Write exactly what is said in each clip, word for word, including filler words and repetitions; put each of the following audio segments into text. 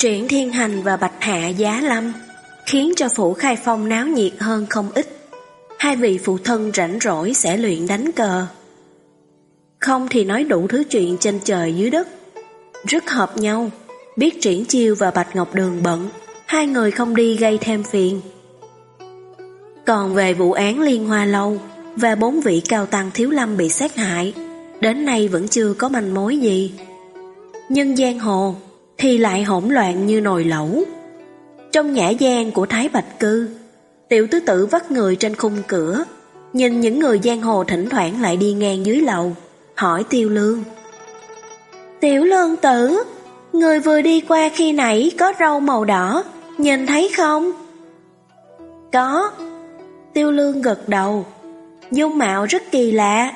Triển Thiên Hành và Bạch Hạ Giá Lâm khiến cho phủ Khai Phong náo nhiệt hơn không ít. Hai vị phụ thân rảnh rỗi sẽ luyện đánh cờ, không thì nói đủ thứ chuyện trên trời dưới đất. Rất hợp nhau. Biết Triển Chiêu và Bạch Ngọc Đường bận, hai người không đi gây thêm phiền. Còn về vụ án Liên Hoa Lâu và bốn vị cao tăng thiếu lâm bị sát hại, đến nay vẫn chưa có manh mối gì. Nhưng giang hồ thì lại hỗn loạn như nồi lẩu. Trong nhã gian của Thái Bạch Cư, tiểu tứ tử vắt người trên khung cửa, nhìn những người giang hồ thỉnh thoảng lại đi ngang dưới lầu, hỏi Tiêu Lương: Tiểu Lương tử, người vừa đi qua khi nãy có râu màu đỏ, nhìn thấy không? Có. Tiêu Lương gật đầu. Dung mạo rất kỳ lạ.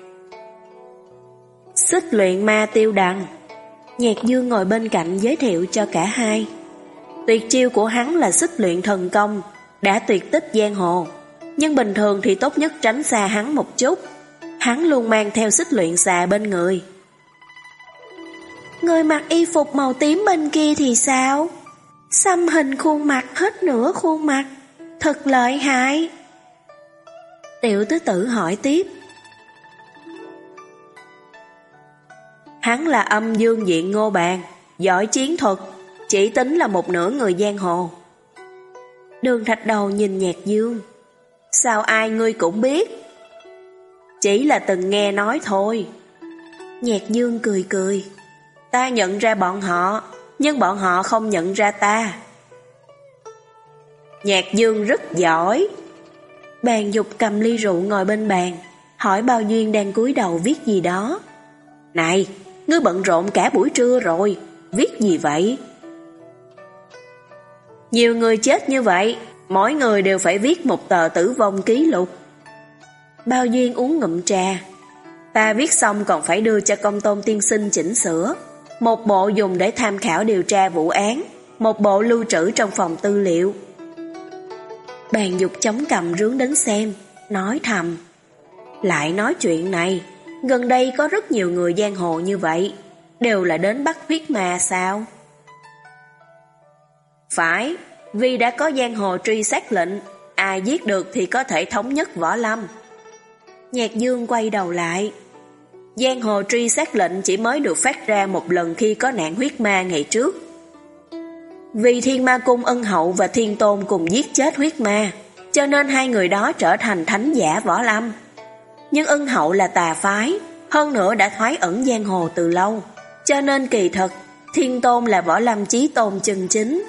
Xích luyện ma Tiêu Đằng. Nhạc Dương ngồi bên cạnh giới thiệu cho cả hai. Tuyệt chiêu của hắn là xích luyện thần công, đã tuyệt tích giang hồ, nhưng bình thường thì tốt nhất tránh xa hắn một chút. Hắn luôn mang theo xích luyện xà bên người. Người mặc y phục màu tím bên kia thì sao? Xăm hình khuôn mặt hết nửa khuôn mặt, thật lợi hại. Tiểu tứ tử hỏi tiếp. Hắn là âm dương diện Ngô Bàn, giỏi chiến thuật, chỉ tính là một nửa người giang hồ. Đường Thạch Đầu nhìn Nhạc Dương. Sao ai ngươi cũng biết? Chỉ là từng nghe nói thôi. Nhạc Dương cười cười. Ta nhận ra bọn họ, nhưng bọn họ không nhận ra ta. Nhạc Dương rất giỏi. Bàn Dục cầm ly rượu ngồi bên bàn, hỏi Bao Duyên đang cúi đầu viết gì đó. Này, ngươi bận rộn cả buổi trưa rồi, viết gì vậy? Nhiều người chết như vậy, mỗi người đều phải viết một tờ tử vong ký lục. Bao Duyên uống ngụm trà. Ta viết xong còn phải đưa cho Công Tôn tiên sinh chỉnh sửa. Một bộ dùng để tham khảo điều tra vụ án, một bộ lưu trữ trong phòng tư liệu. Bàn Dục chống cằm rướn đến xem, nói thầm. Lại nói chuyện này, gần đây có rất nhiều người giang hồ như vậy, đều là đến bắt huyết ma sao? Phải, vì đã có giang hồ truy sát lệnh, ai giết được thì có thể thống nhất võ lâm. Nhạc Dương quay đầu lại. Giang hồ truy sát lệnh chỉ mới được phát ra một lần khi có nạn huyết ma ngày trước. Vì Thiên Ma Cung Ân Hậu và Thiên Tôn cùng giết chết huyết ma, cho nên hai người đó trở thành thánh giả võ lâm. Nhưng Ân Hậu là tà phái, hơn nữa đã thoái ẩn giang hồ từ lâu, cho nên kỳ thật Thiên Tôn là võ lâm chí tôn chân chính.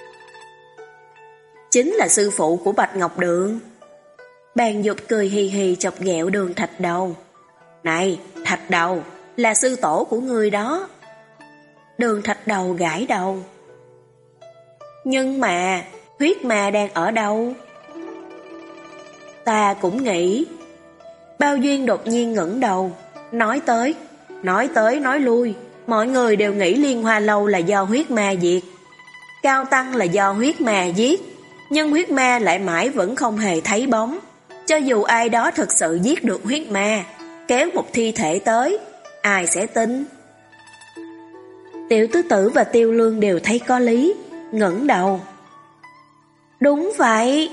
Chính là sư phụ của Bạch Ngọc Đường. Bàn Dục cười hì hì chọc ghẹo Đường Thạch Đầu. Này, Thạch Đầu, là sư tổ của người đó. Đường Thạch Đầu gãi đầu. Nhưng mà, huyết ma đang ở đâu? Ta cũng nghĩ. Bao Duyên đột nhiên ngẩng đầu, nói tới, nói tới nói lui, mọi người đều nghĩ Liên Hoa Lâu là do huyết ma diệt, Cao Tăng là do huyết ma giết, nhưng huyết ma lại mãi vẫn không hề thấy bóng. Cho dù ai đó thực sự giết được huyết ma, kéo một thi thể tới, ai sẽ tin? Tiểu tứ tử và Tiêu Lương đều thấy có lý, ngẩng đầu. Đúng vậy.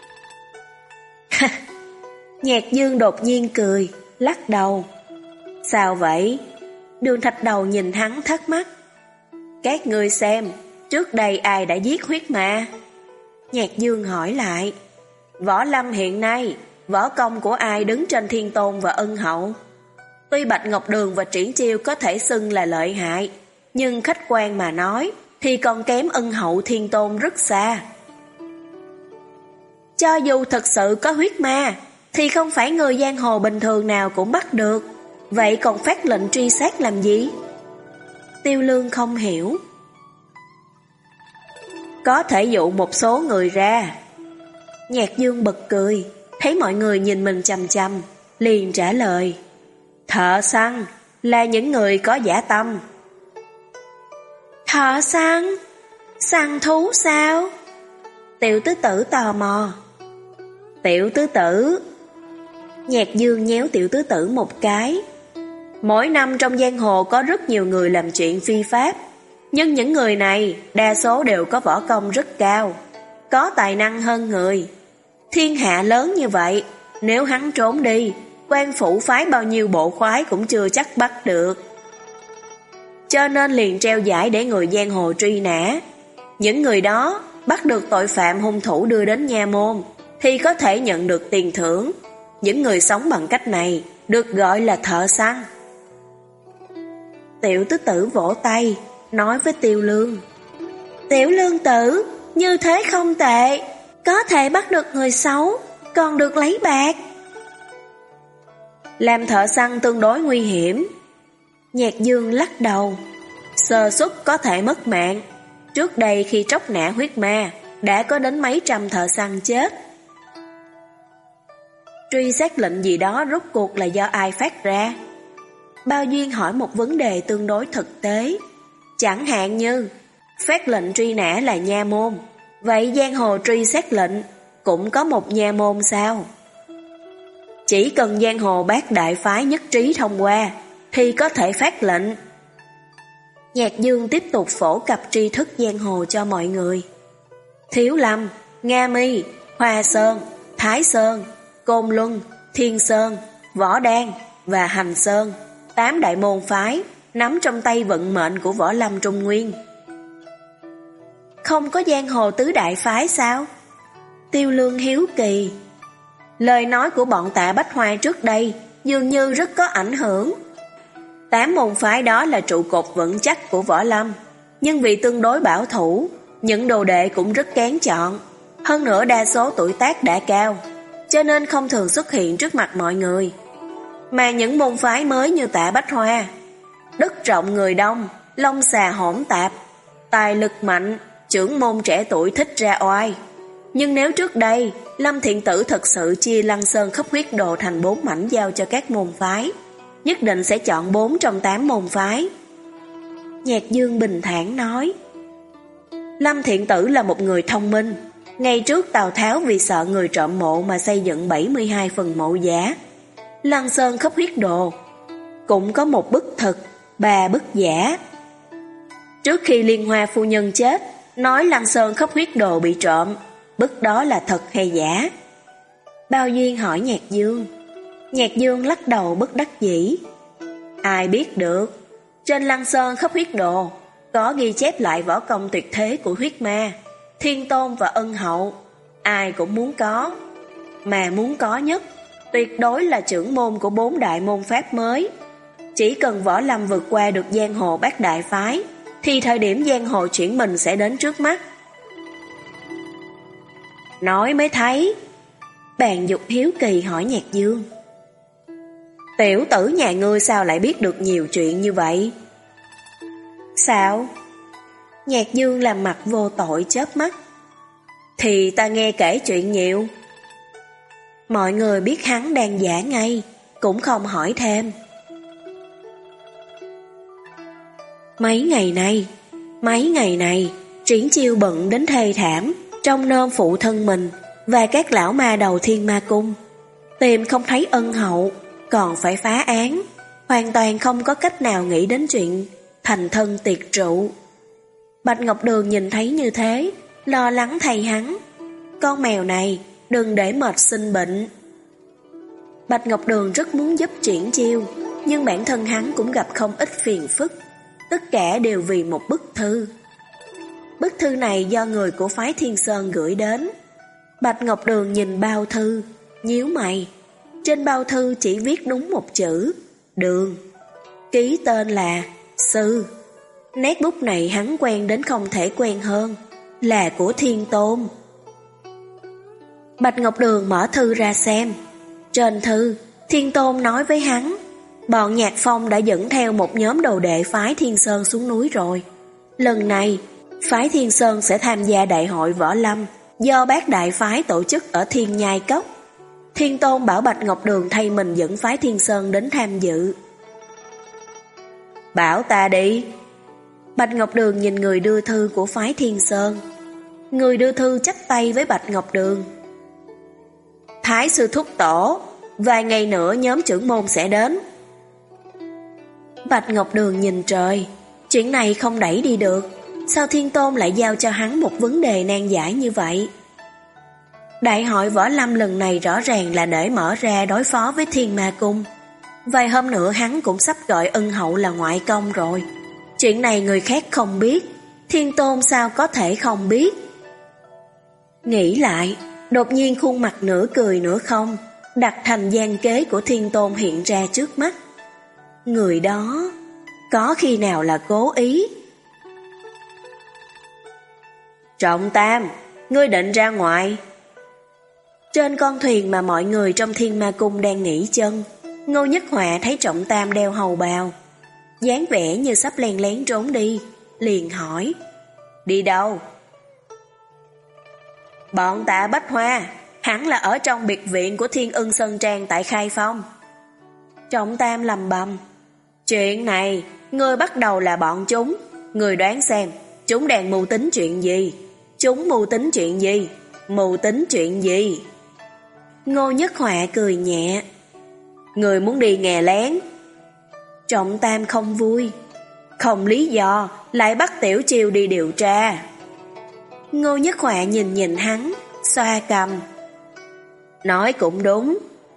Nhạc Dương đột nhiên cười, lắc đầu. Sao vậy? Đường Thạch Đầu nhìn hắn thắc mắc. Các ngươi xem, trước đây ai đã giết huyết ma? Nhạc Dương hỏi lại. Võ lâm hiện nay, võ công của ai đứng trên Thiên Tôn và Ân Hậu? Tuy Bạch Ngọc Đường và Triển Chiêu có thể xưng là lợi hại, nhưng khách quan mà nói thì còn kém Ân Hậu Thiên Tôn rất xa. Cho dù thật sự có huyết ma, thì không phải người giang hồ bình thường nào cũng bắt được, vậy còn phát lệnh truy sát làm gì? Tiêu Lương không hiểu. Có thể dụ một số người ra. Nhạc Dương bật cười, thấy mọi người nhìn mình chằm chằm, liền trả lời. Thợ săn là những người có dã tâm. Thợ săn? Săn thú sao? Tiểu tứ tử tò mò. Tiểu tứ tử. Nhạc Dương nhéo tiểu tứ tử một cái. Mỗi năm trong giang hồ có rất nhiều người làm chuyện phi pháp, Nhưng những người này đa số đều có võ công rất cao, có tài năng hơn người. Thiên hạ lớn như vậy, nếu hắn trốn đi, quan phủ phái bao nhiêu bộ khoái cũng chưa chắc bắt được. Cho nên liền treo giải để người giang hồ truy nã. Những người đó bắt được tội phạm hung thủ đưa đến nha môn thì có thể nhận được tiền thưởng. Những người sống bằng cách này được gọi là thợ săn. Tiểu tứ tử vỗ tay, nói với Tiêu Lương: Tiểu Lương tử, như thế không tệ, có thể bắt được người xấu, còn được lấy bạc. Làm thợ săn tương đối nguy hiểm. Nhạc Dương lắc đầu. Sơ suất có thể mất mạng. Trước đây khi tróc nã huyết ma, đã có đến mấy trăm thợ săn chết. Truy xét lệnh gì đó rốt cuộc là do ai phát ra? Bao Duyên hỏi một vấn đề tương đối thực tế. Chẳng hạn như phát lệnh truy nã là nha môn, vậy giang hồ truy xét lệnh cũng có một nha môn sao? Chỉ cần giang hồ bát đại phái nhất trí thông qua thì có thể phát lệnh. Nhạc Dương tiếp tục phổ cập tri thức giang hồ cho mọi người. Thiếu Lâm, Nga Mi, Hoa Sơn, Thái Sơn, Côn Luân, Thiên Sơn, Võ Đan và Hành Sơn, tám đại môn phái nắm trong tay vận mệnh của Võ Lâm Trung Nguyên. Không có giang hồ tứ đại phái sao? Tiêu Lương hiếu kỳ. Lời nói của bọn Tạ Bách Hoa trước đây dường như rất có ảnh hưởng. Tám môn phái đó là trụ cột vững chắc của Võ Lâm, nhưng vì tương đối bảo thủ, những đồ đệ cũng rất kén chọn. Hơn nữa đa số tuổi tác đã cao, cho nên không thường xuất hiện trước mặt mọi người. Mà những môn phái mới như Tạ Bách Hoa, đất rộng người đông, lông xà hỗn tạp, tài lực mạnh, trưởng môn trẻ tuổi thích ra oai. Nhưng nếu trước đây Lâm Thiện Tử thật sự chia Lăng Sơn Khốc Huyết Đồ thành bốn mảnh giao cho các môn phái, nhất định sẽ chọn bốn trong tám môn phái. Nhạc Dương bình thản nói: Lâm Thiện Tử là một người thông minh. Ngày trước Tào Tháo vì sợ người trộm mộ mà xây dựng bảy mươi hai phần mộ giả. Lăng Sơn Khốc Huyết Đồ cũng có một bức thực, ba bức giả. Trước khi Liên Hoa phu nhân chết, nói Lăng Sơn Khốc Huyết Đồ bị trộm, bức đó là thật hay giả? Bao Duyên hỏi Nhạc Dương. Nhạc Dương lắc đầu bất đắc dĩ. Ai biết được, trên Lăng Sơn Khốc Huyết Đồ có ghi chép lại võ công tuyệt thế của huyết ma, Thiên Tôn và Ân Hậu. Ai cũng muốn có, mà muốn có nhất tuyệt đối là trưởng môn của bốn đại môn pháp mới. Chỉ cần Võ Lâm vượt qua được giang hồ bát đại phái, thì thời điểm giang hồ chuyển mình sẽ đến trước mắt. Nói mới thấy. Bàn Dục hiếu kỳ hỏi Nhạc Dương: Tiểu tử nhà ngươi sao lại biết được nhiều chuyện như vậy? Sao? Nhạc Dương làm mặt vô tội chớp mắt. Thì ta nghe kể chuyện nhiều. Mọi người biết hắn đang giả ngay, cũng không hỏi thêm. Mấy ngày nay, mấy ngày này, Triển Chiêu bận đến thê thảm, trong nôm phụ thân mình và các lão ma đầu Thiên Ma Cung. Tìm không thấy Ân Hậu, còn phải phá án, hoàn toàn không có cách nào nghĩ đến chuyện thành thân tiệc rượu. Bạch Ngọc Đường nhìn thấy như thế, lo lắng thay hắn. Con mèo này đừng để mệt sinh bệnh. Bạch Ngọc Đường rất muốn giúp Triển Chiêu, nhưng bản thân hắn cũng gặp không ít phiền phức. Tất cả đều vì một bức thư. Bức thư này do người của phái Thiên Sơn gửi đến. Bạch Ngọc Đường nhìn bao thư, nhíu mày. Trên bao thư chỉ viết đúng một chữ: Đường. Ký tên là Sư. Nét bút này hắn quen đến không thể quen hơn, là của Thiên Tôn. Bạch Ngọc Đường mở thư ra xem. Trên thư, Thiên Tôn nói với hắn, bọn Nhạc Phong đã dẫn theo một nhóm đồ đệ phái Thiên Sơn xuống núi rồi. Lần này, phái Thiên Sơn sẽ tham gia đại hội Võ Lâm do bát đại phái tổ chức ở Thiên Nhai Cốc. Thiên Tôn bảo Bạch Ngọc Đường thay mình dẫn phái Thiên Sơn đến tham dự. Bảo ta đi. Bạch Ngọc Đường nhìn người đưa thư của phái Thiên Sơn. Người đưa thư chắp tay với Bạch Ngọc Đường. Thái sư thúc tổ, vài ngày nữa nhóm trưởng môn sẽ đến. Bạch Ngọc Đường nhìn trời, Chuyện này không đẩy đi được, sao Thiên Tôn lại giao cho hắn một vấn đề nan giải như vậy? Đại hội võ lâm lần này rõ ràng là để mở ra đối phó với Thiên Ma Cung. Vài hôm nữa hắn cũng sắp gọi ân hậu là ngoại công rồi. Chuyện này người khác không biết, Thiên Tôn sao có thể không biết? Nghĩ lại, đột nhiên khuôn mặt nửa cười nửa không, đặt thành gian kế của Thiên Tôn hiện ra trước mắt. Người đó, có khi nào là cố ý? Trọng Tam, ngươi định ra ngoài. Trên con thuyền mà mọi người trong Thiên Ma Cung đang nghỉ chân, Ngô Nhất Họa thấy Trọng Tam đeo hầu bào, dáng vẻ như sắp len lén trốn đi, liền hỏi: Đi đâu? Bọn Tạ Bách Hoa, hẳn là ở trong biệt viện của Thiên Ưng Sơn Trang tại Khai Phong. Trọng Tam lầm bầm: Chuyện này, ngươi bắt đầu là bọn chúng, ngươi đoán xem, chúng đang mưu tính chuyện gì? Chúng mưu tính chuyện gì? Mưu tính chuyện gì? Ngô Nhất Họa cười nhẹ: Người muốn đi nghe lén. Trọng Tam không vui: Không lý do, lại bắt Tiểu Chiêu đi điều tra. Ngô Nhất Họa nhìn nhìn hắn, xoa cằm: Nói cũng đúng.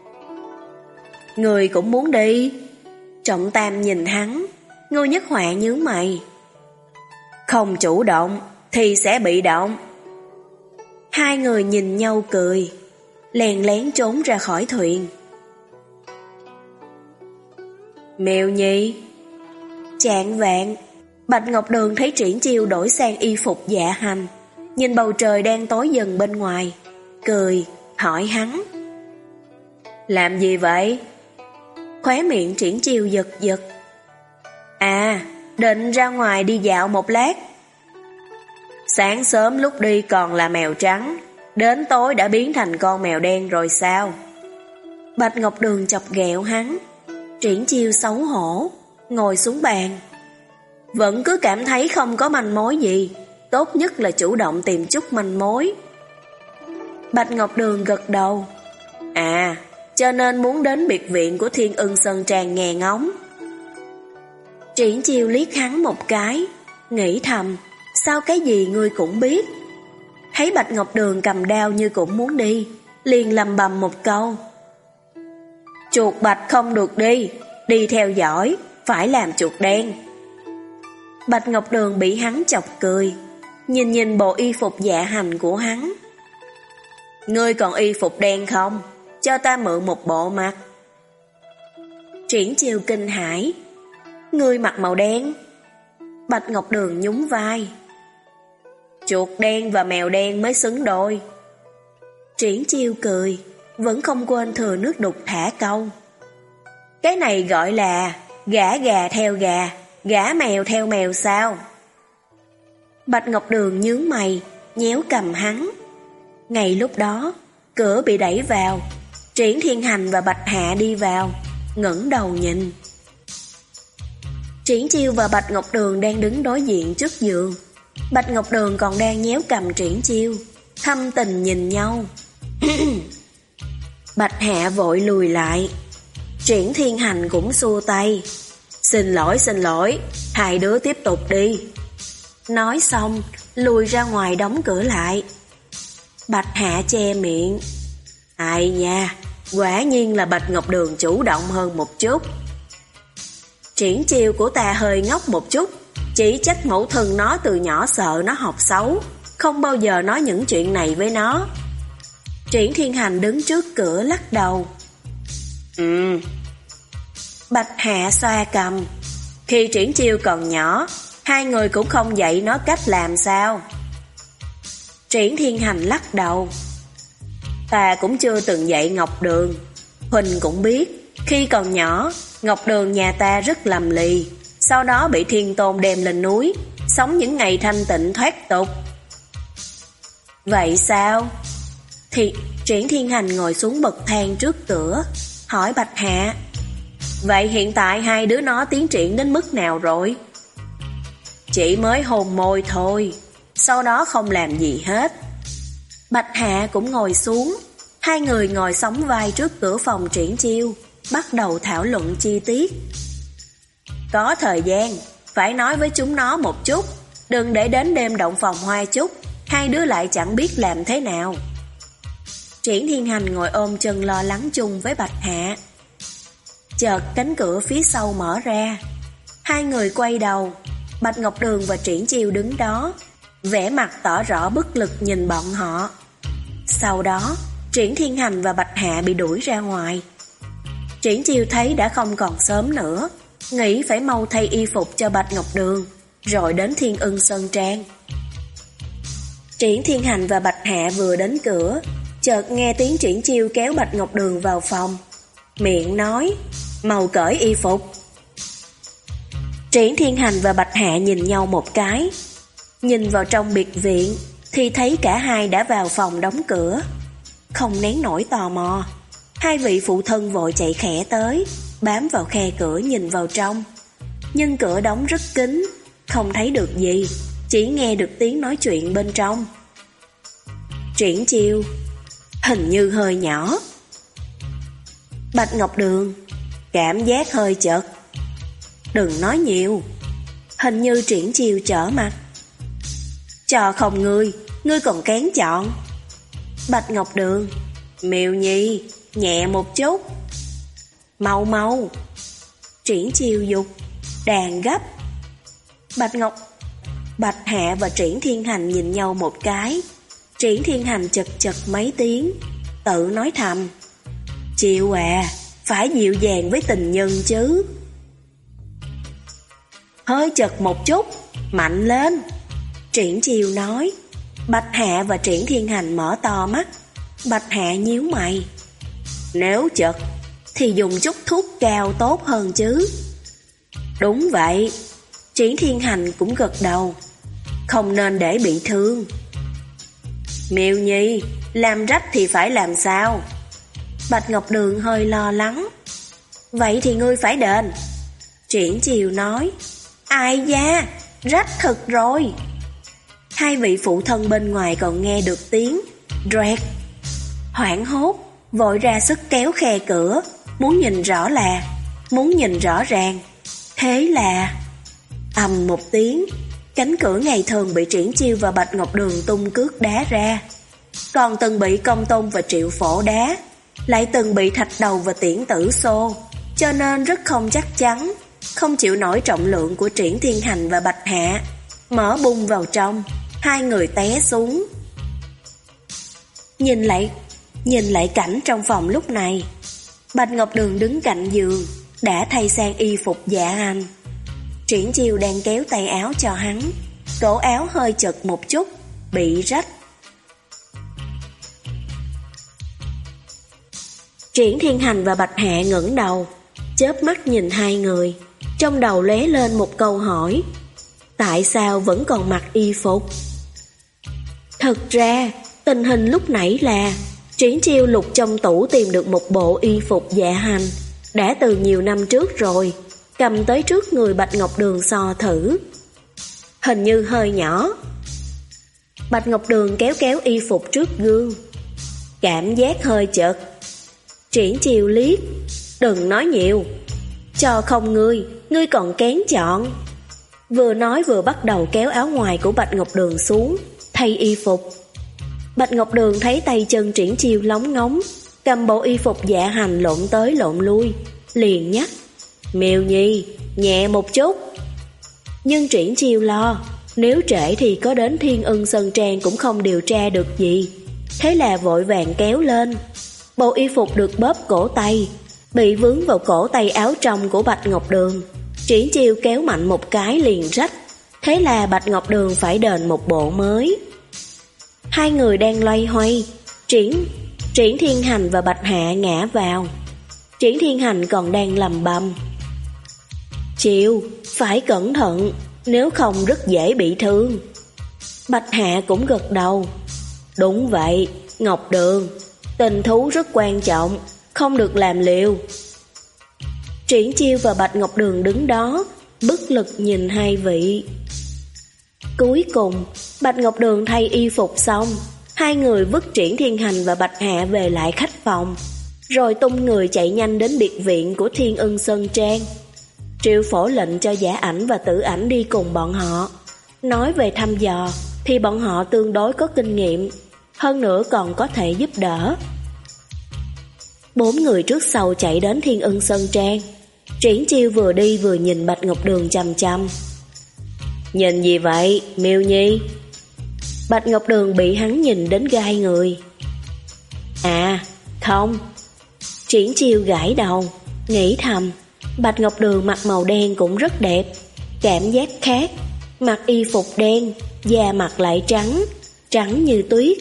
Người cũng muốn đi. Trọng Tam nhìn hắn, Ngô Nhất Họa nhướng mày: Không chủ động thì sẽ bị động. Hai người nhìn nhau cười, lén lén trốn ra khỏi thuyền. Mèo Nhi. Chạng vạng, Bạch Ngọc Đường thấy Triển Chiêu đổi sang y phục dạ hành, nhìn bầu trời đang tối dần bên ngoài, cười, hỏi hắn: Làm gì vậy? Khóe miệng Triển Chiêu giật giật: À, định ra ngoài đi dạo một lát. Sáng sớm lúc đi còn là mèo trắng, đến tối đã biến thành con mèo đen rồi sao? Bạch Ngọc Đường chọc ghẹo hắn. Triển Chiêu xấu hổ, ngồi xuống bàn. Vẫn cứ cảm thấy không có manh mối gì, tốt nhất là chủ động tìm chút manh mối. Bạch Ngọc Đường gật đầu: À, cho nên muốn đến biệt viện của Thiên Ưng Sơn Trang nghe ngóng. Triển Chiêu liếc hắn một cái, nghĩ thầm: Sao cái gì ngươi cũng biết? Thấy Bạch Ngọc Đường cầm đao như cũng muốn đi, liền lầm bầm một câu: Chuột bạch không được đi, đi theo dõi, phải làm chuột đen. Bạch Ngọc Đường bị hắn chọc cười, nhìn nhìn bộ y phục dạ hành của hắn. Ngươi còn y phục đen không? Cho ta mượn một bộ mặc. Triển Chiêu kinh hãi: Ngươi mặc màu đen? Bạch Ngọc Đường nhún vai: Chuột đen và mèo đen mới xứng đôi. Triển Chiêu cười, vẫn không quên thừa nước đục thả câu: Cái này gọi là gả gà theo gà, gả mèo theo mèo sao? Bạch Ngọc Đường nhướng mày, nhéo cầm hắn. Ngay lúc đó, cửa bị đẩy vào, Triển Thiên Hành và Bạch Hạ đi vào, ngẩng đầu nhìn. Triển Chiêu và Bạch Ngọc Đường đang đứng đối diện trước giường. Bạch Ngọc Đường còn đang nhéo cầm Triển Chiêu, thâm tình nhìn nhau. Bạch Hạ vội lùi lại. Triển Thiên Hành cũng xua tay: Xin lỗi xin lỗi, hai đứa tiếp tục đi. Nói xong, lùi ra ngoài đóng cửa lại. Bạch Hạ che miệng: Ai nha, quả nhiên là Bạch Ngọc Đường chủ động hơn một chút. Triển Chiêu của ta hơi ngốc một chút, chỉ trách mẫu thân nó từ nhỏ sợ nó học xấu, không bao giờ nói những chuyện này với nó. Triển Thiên Hành đứng trước cửa lắc đầu: Ừ. Bạch Hạ xoa cầm: Khi Triển Chiêu còn nhỏ, hai người cũng không dạy nó cách làm sao? Triển Thiên Hành lắc đầu: Ta cũng chưa từng dạy Ngọc Đường. Huỳnh cũng biết, khi còn nhỏ, Ngọc Đường nhà ta rất lầm lì, sau đó bị Thiên Tôn đem lên núi, sống những ngày thanh tịnh thoát tục. Vậy sao? Thì Triển Thiên Hành ngồi xuống bậc thang trước cửa, hỏi Bạch Hạ: Vậy hiện tại hai đứa nó tiến triển đến mức nào rồi? Chỉ mới hôn môi thôi, sau đó không làm gì hết. Bạch Hạ cũng ngồi xuống, hai người ngồi sóng vai trước cửa phòng Triển Chiêu, bắt đầu thảo luận chi tiết. Có thời gian, phải nói với chúng nó một chút, đừng để đến đêm động phòng hoa chúc, hai đứa lại chẳng biết làm thế nào. Triển Thiên Hành ngồi ôm chân lo lắng chung với Bạch Hạ. Chợt cánh cửa phía sau mở ra, hai người quay đầu, Bạch Ngọc Đường và Triển Chiêu đứng đó, vẻ mặt tỏ rõ bất lực nhìn bọn họ. Sau đó, Triển Thiên Hành và Bạch Hạ bị đuổi ra ngoài. Triển Chiêu thấy đã không còn sớm nữa, nghĩ phải mau thay y phục cho Bạch Ngọc Đường, rồi đến Thiên Ưng Sơn Trang. Triển Thiên Hành và Bạch Hạ vừa đến cửa, chợt nghe tiếng Triển Chiêu kéo Bạch Ngọc Đường vào phòng, miệng nói, mau cởi y phục. Triển Thiên Hành và Bạch Hạ nhìn nhau một cái, nhìn vào trong biệt viện thì thấy cả hai đã vào phòng đóng cửa. Không nén nổi tò mò, hai vị phụ thân vội chạy khẽ tới, bám vào khe cửa nhìn vào trong. Nhưng cửa đóng rất kín, không thấy được gì, chỉ nghe được tiếng nói chuyện bên trong. Triển Chiêu, hình như hơi nhỏ. Bạch Ngọc Đường, cảm giác hơi chật. Đừng nói nhiều. Hình như Triển Chiêu trở mặt. Cho không ngươi, ngươi còn kén chọn. Bạch Ngọc Đường, Miêu Nhi, nhẹ một chút. Mau mau. Triển Chiêu dục, đàn gấp. Bạch Ngọc Bạch Hạ và Triển Thiên Hành nhìn nhau một cái. Triển Thiên Hành chật chật mấy tiếng, tự nói thầm, Chiêu à, phải dịu dàng với tình nhân chứ. Hơi chật một chút, mạnh lên. Triển Chiêu nói. Bạch Hạ và Triển Thiên Hành mở to mắt. Bạch Hạ nhíu mày. Nếu chật thì dùng chút thuốc cao tốt hơn chứ. Đúng vậy. Triển Thiên Hành cũng gật đầu. Không nên để bị thương. Miêu Nhi, làm rách thì phải làm sao? Bạch Ngọc Đường hơi lo lắng. Vậy thì ngươi phải đền. Triển Chiêu nói. Ai da, rách thật rồi. Hai vị phụ thân bên ngoài còn nghe được tiếng Rẹt. Hoảng hốt, vội ra sức kéo khe cửa, Muốn nhìn rõ là Muốn nhìn rõ ràng. Thế là ầm một tiếng, cánh cửa ngày thường bị Triển Chiêu và Bạch Ngọc Đường tung cước đá ra. Còn từng bị Công Tôn và Triệu Phổ đá, lại từng bị Thạch Đầu và Tiễn Tử xô, cho nên rất không chắc chắn, không chịu nổi trọng lượng của Triển Thiên Hành và Bạch Hạ, mở bung vào trong, hai người té xuống. Nhìn lại Nhìn lại cảnh trong phòng lúc này, Bạch Ngọc Đường đứng cạnh giường, đã thay sang y phục dạ hành. Triển Chiêu đang kéo tay áo cho hắn, cổ áo hơi chật một chút, bị rách. Triển Thiên Hành và Bạch Hạ ngẩng đầu, chớp mắt nhìn hai người, trong đầu lóe lên một câu hỏi: tại sao vẫn còn mặc y phục? Thực ra, tình hình lúc nãy là Triển Chiêu lục trong tủ tìm được một bộ y phục dạ hành, đã từ nhiều năm trước rồi, cầm tới trước người Bạch Ngọc Đường so thử. Hình như hơi nhỏ. Bạch Ngọc Đường kéo kéo y phục trước gương. Cảm giác hơi chật. Triển Chiêu liếc. Đừng nói nhiều. Cho không ngươi, ngươi còn kén chọn. Vừa nói vừa bắt đầu kéo áo ngoài của Bạch Ngọc Đường xuống, thay y phục. Bạch Ngọc Đường thấy tay chân Triển Chiêu lóng ngóng, cầm bộ y phục dạ hành lộn tới lộn lui, liền nhắc: Miêu Nhi, nhẹ một chút. Nhưng Triển Chiêu lo, nếu trễ thì có đến Thiên Ưng Sơn Trang cũng không điều tra được gì, thế là vội vàng kéo lên. Bộ y phục được bóp cổ tay, bị vướng vào cổ tay áo trong của Bạch Ngọc Đường. Triển Chiêu kéo mạnh một cái liền rách, thế là Bạch Ngọc Đường phải đền một bộ mới. Hai người đang loay hoay, Triển Triển Thiên Hành và Bạch Hạ ngã vào. Triển Thiên Hành còn đang lầm bầm: Chiêu, phải cẩn thận, nếu không rất dễ bị thương. Bạch Hạ cũng gật đầu: Đúng vậy, Ngọc Đường, tình thú rất quan trọng, không được làm liều. Triển Chiêu và Bạch Ngọc Đường đứng đó, bất lực nhìn hai vị. Cuối cùng, Bạch Ngọc Đường thay y phục xong, hai người vứt Triển Thiên Hành và Bạch Hạ về lại khách phòng, rồi tung người chạy nhanh đến biệt viện của Thiên Ưng Sơn Trang. Triệu Phổ lệnh cho Giả Ảnh và Tử Ảnh đi cùng bọn họ. Nói về thăm dò thì bọn họ tương đối có kinh nghiệm, hơn nữa còn có thể giúp đỡ. Bốn người trước sau chạy đến Thiên Ưng Sơn Trang. Triển Chiêu vừa đi vừa nhìn Bạch Ngọc Đường chằm chằm. Nhìn gì vậy, Miêu Nhi? Bạch Ngọc Đường bị hắn nhìn đến gai người. À, không. Triển Chiêu gãi đầu, nghĩ thầm, Bạch Ngọc Đường mặc màu đen cũng rất đẹp, cảm giác khác, mặc y phục đen, da mặt lại trắng, trắng như tuyết.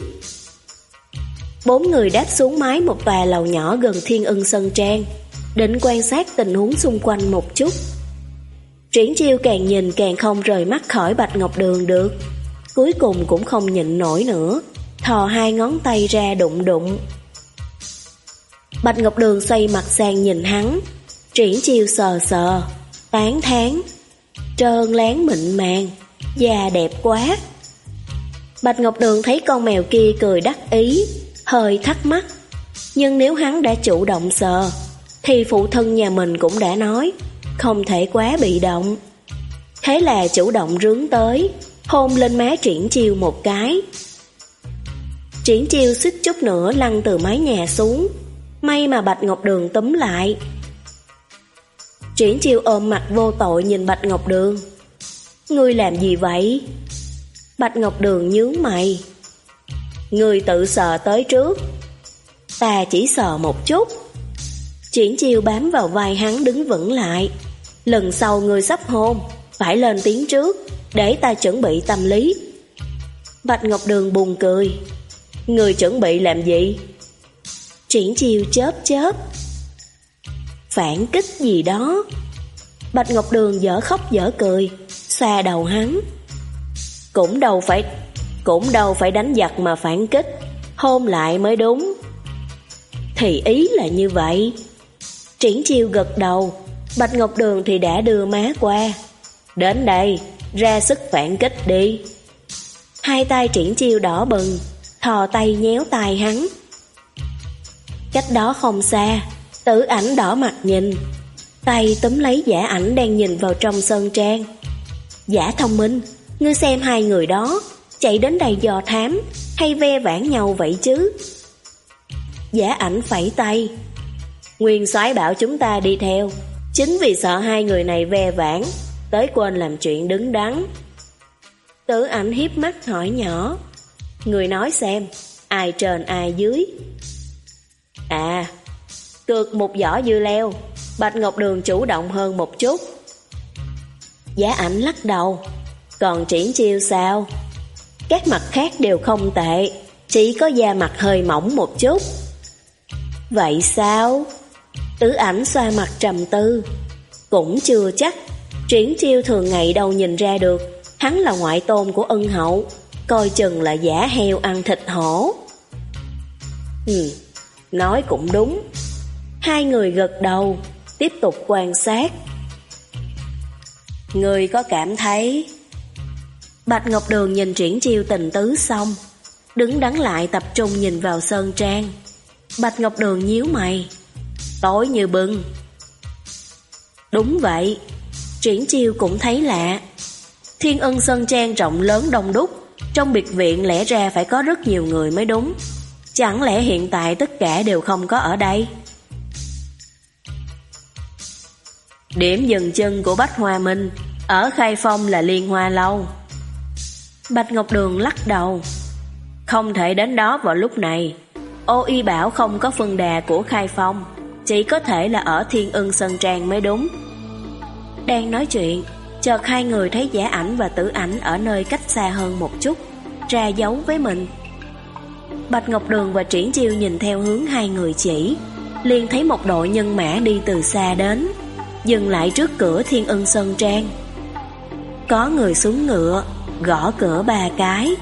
Bốn người đáp xuống mái một tòa lầu nhỏ gần Thiên Ưng Sơn Trang, định quan sát tình huống xung quanh một chút. Triển Chiêu càng nhìn càng không rời mắt khỏi Bạch Ngọc Đường được, cuối cùng cũng không nhịn nổi nữa, thò hai ngón tay ra đụng đụng. Bạch Ngọc Đường xoay mặt sang nhìn hắn. Triển Chiêu sờ sờ, tán thán, trơn láng mịn màng, da đẹp quá. Bạch Ngọc Đường thấy con mèo kia cười đắc ý, hơi thắc mắc. Nhưng nếu hắn đã chủ động sờ thì phụ thân nhà mình cũng đã nói không thể quá bị động. Thế là chủ động rướn tới, hôn lên má Triển Chiêu một cái. Triển Chiêu suýt chút nữa lăn từ mái nhà xuống, may mà Bạch Ngọc Đường túm lại. Triển Chiêu ôm mặt vô tội nhìn Bạch Ngọc Đường. Ngươi làm gì vậy? Bạch Ngọc Đường nhướng mày. Ngươi tự sờ tới trước. Ta chỉ sờ một chút. Triển Chiêu bám vào vai hắn đứng vững lại. Lần sau ngươi sắp hôn, phải lên tiếng trước, để ta chuẩn bị tâm lý. Bạch Ngọc Đường buồn cười. Ngươi chuẩn bị làm gì? Triển Chiêu chớp chớp. Phản kích gì đó. Bạch Ngọc Đường dở khóc dở cười, xoa đầu hắn. Cũng đâu phải Cũng đâu phải đánh giặc mà phản kích, hôn lại mới đúng. Thì ý là như vậy. Triển Chiêu gật đầu. Bạch Ngọc Đường thì đã đưa má qua. Đến đây, ra sức phản kích đi. Hai tay Triển Chiêu đỏ bừng, thò tay nhéo tai hắn. Cách đó không xa, Tử Ảnh đỏ mặt nhìn, tay túm lấy Giả Ảnh đang nhìn vào trong sơn trang. Giả Thông Minh, ngươi xem hai người đó chạy đến đây dò thám hay ve vãn nhau vậy chứ? Giả Ảnh phẩy tay. Nguyên soái bảo chúng ta đi theo, chính vì sợ hai người này ve vãn tới quên làm chuyện đứng đắn. Tử Ảnh hiếp mắt hỏi nhỏ. Người nói xem, ai trên ai dưới? À, cược một giỏ dưa leo, Bạch Ngọc Đường chủ động hơn một chút. Giả Ảnh lắc đầu. Còn Triển Chiêu sao? Các mặt khác đều không tệ, chỉ có da mặt hơi mỏng một chút. Vậy sao? Tử Ảnh xoa mặt trầm tư. Cũng chưa chắc. Triển Chiêu thường ngày đâu nhìn ra được hắn là ngoại tôn của ân hậu, coi chừng là giả heo ăn thịt hổ. Ừ, nói cũng đúng. Hai người gật đầu, tiếp tục quan sát. Người có cảm thấy... Bạch Ngọc Đường nhìn Triển Chiêu tình tứ xong, đứng đắn lại tập trung nhìn vào sơn trang. Bạch Ngọc Đường nhíu mày. Tối như bưng. Đúng vậy. Triển Chiêu cũng thấy lạ. Thiên Ưng Sơn Trang rộng lớn đông đúc, trong biệt viện lẽ ra phải có rất nhiều người mới đúng. Chẳng lẽ hiện tại tất cả đều không có ở đây? Điểm dừng chân của Bách Hoa Minh ở Khai Phong là Liên Hoa Lâu. Bạch Ngọc Đường lắc đầu. Không thể đến đó vào lúc này. Ô Y bảo không có phân đà của Khai Phong, chỉ có thể là ở Thiên Ưng Sơn Trang mới đúng. Đang nói chuyện, chợt hai người thấy Giả Ảnh và Tử Ảnh ở nơi cách xa hơn một chút, ra dấu với mình. Bạch Ngọc Đường và Triển Chiêu nhìn theo hướng hai người chỉ, liền thấy một đội nhân mã đi từ xa đến, dừng lại trước cửa Thiên Ưng Sơn Trang. Có người xuống ngựa, gõ cửa ba cái.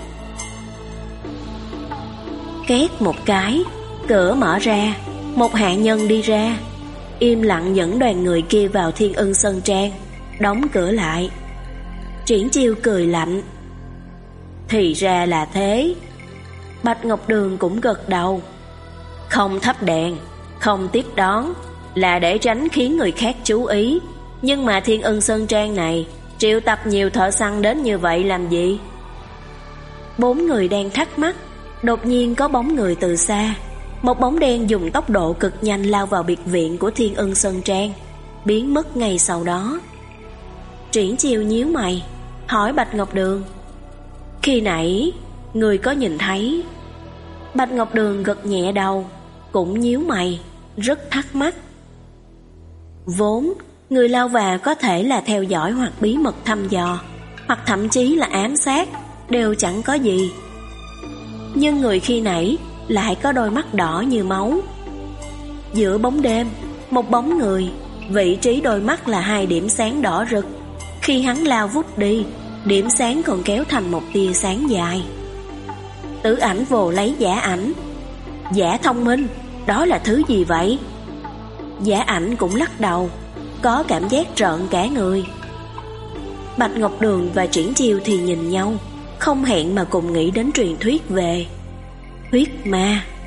Két một cái, cửa mở ra, một hạ nhân đi ra, im lặng dẫn đoàn người kia vào Thiên Ưng Sơn Trang, đóng cửa lại. Triển Chiêu cười lạnh. Thì ra là thế. Bạch Ngọc Đường cũng gật đầu. Không thắp đèn, không tiếp đón, là để tránh khiến người khác chú ý. Nhưng mà Thiên Ưng Sơn Trang này triệu tập nhiều thợ săn đến như vậy làm gì? Bốn người đang thắc mắc, đột nhiên có bóng người từ xa. Một bóng đen dùng tốc độ cực nhanh lao vào biệt viện của Thiên Ưng Sơn Trang, biến mất ngay sau đó. Triển Chiêu nhíu mày, hỏi Bạch Ngọc Đường: khi nãy người có nhìn thấy? Bạch Ngọc Đường gật nhẹ đầu, cũng nhíu mày, rất thắc mắc. Vốn người lao vào có thể là theo dõi hoặc bí mật thăm dò, hoặc thậm chí là ám sát, đều chẳng có gì. Nhưng người khi nãy lại có đôi mắt đỏ như máu. Giữa bóng đêm, một bóng người, vị trí đôi mắt là hai điểm sáng đỏ rực. Khi hắn lao vút đi, điểm sáng còn kéo thành một tia sáng dài. Tử Ảnh vồ lấy Giả Ảnh. Giả thông minh, đó là thứ gì vậy? Giả Ảnh cũng lắc đầu, có cảm giác trợn cả người. Bạch Ngọc Đường và Triển Chiêu thì nhìn nhau, không hẹn mà cùng nghĩ đến truyền thuyết về huyết ma.